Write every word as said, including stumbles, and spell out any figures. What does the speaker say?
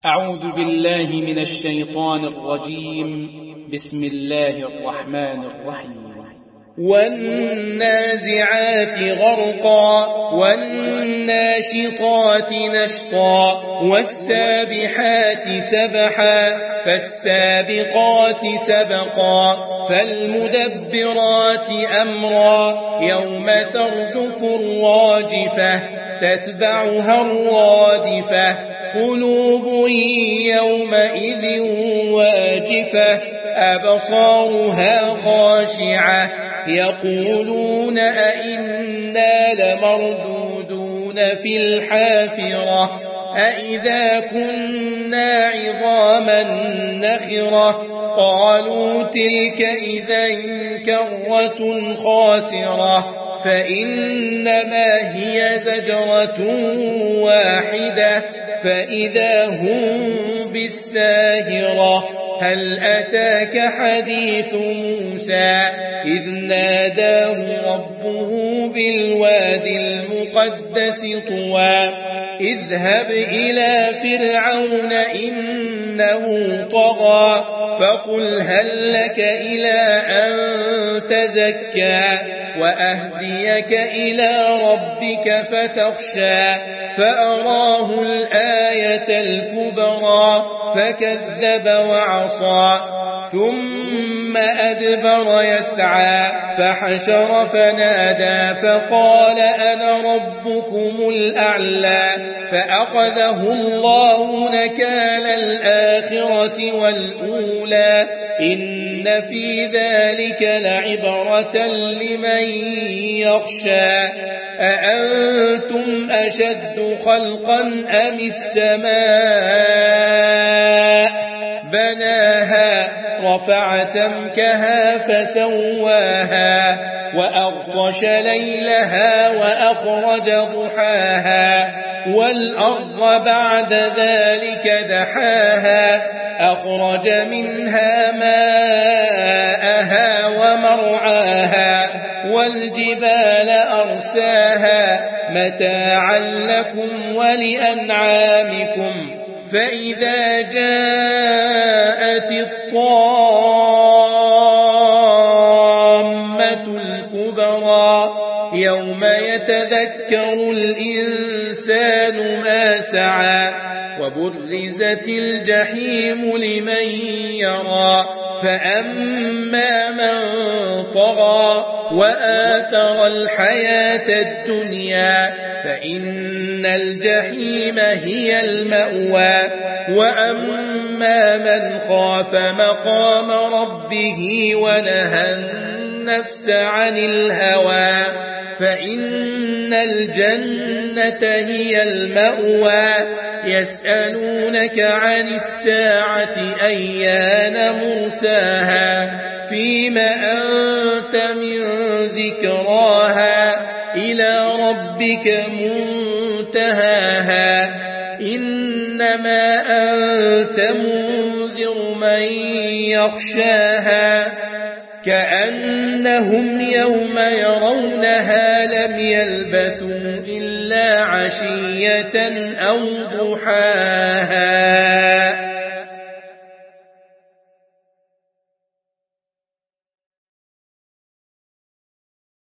أعوذ بالله من الشيطان الرجيم. بسم الله الرحمن الرحيم. والنازعات غرقا والناشطات نشطا والسابحات سبحا فالسابقات سبقا فالمدبرات أمرا يوم ترجف الراجفة تتبعها الرادفة قلوب يومئذ واجفة أبصارها خاشعة يقولون أئنا لمردودون في الحافرة أئذا كنا عظاما نخرة قالوا تلك إذا كرة خاسرة فإنما هي زجرة واحدة فإذا هم بالساهرة هل أتاك حديث موسى إذ ناداه ربه بالوادي المقدس طوى اذهب إلى فرعون إنه طغى فقل هل لك إلى أن تزكى وأهديك إلى ربك فتخشى فأراه الآية الكبرى فكذب وعصى ثم أدبر يسعى فحشر فنادى فقال أنا ربكم الأعلى فأخذه الله نكال الآخرة والأولى إن في ذلك لعبرة لمن يخشى أأنتم أشد خلقا أم السماء بناها رفع سمكها فسواها وأغطش ليلها وأخرج ضحاها والأرض بعد ذلك دحاها أخرج منها ماءها ومرعاها والجبال أرساها متاعا لكم ولأنعامكم فإذا جاءت الطامة الكبرى يوم يتذكر الإنسان ما سعى وبرزت الجحيم لمن يرى فأما من طغى وآثر الحياة الدنيا فإن الجحيم هي المأوى وأما من خاف مقام ربه ونهى النفس عن الهوى فإن الجنة هي المأوى يسألونك عن الساعة أيان مرساها فيم أنت من ذكراها إلى ربك منتهاها إنما أنت منذر من يخشاها كأنهم يوم يرونها لم يلبثوا إلا عشية أو ضحاها.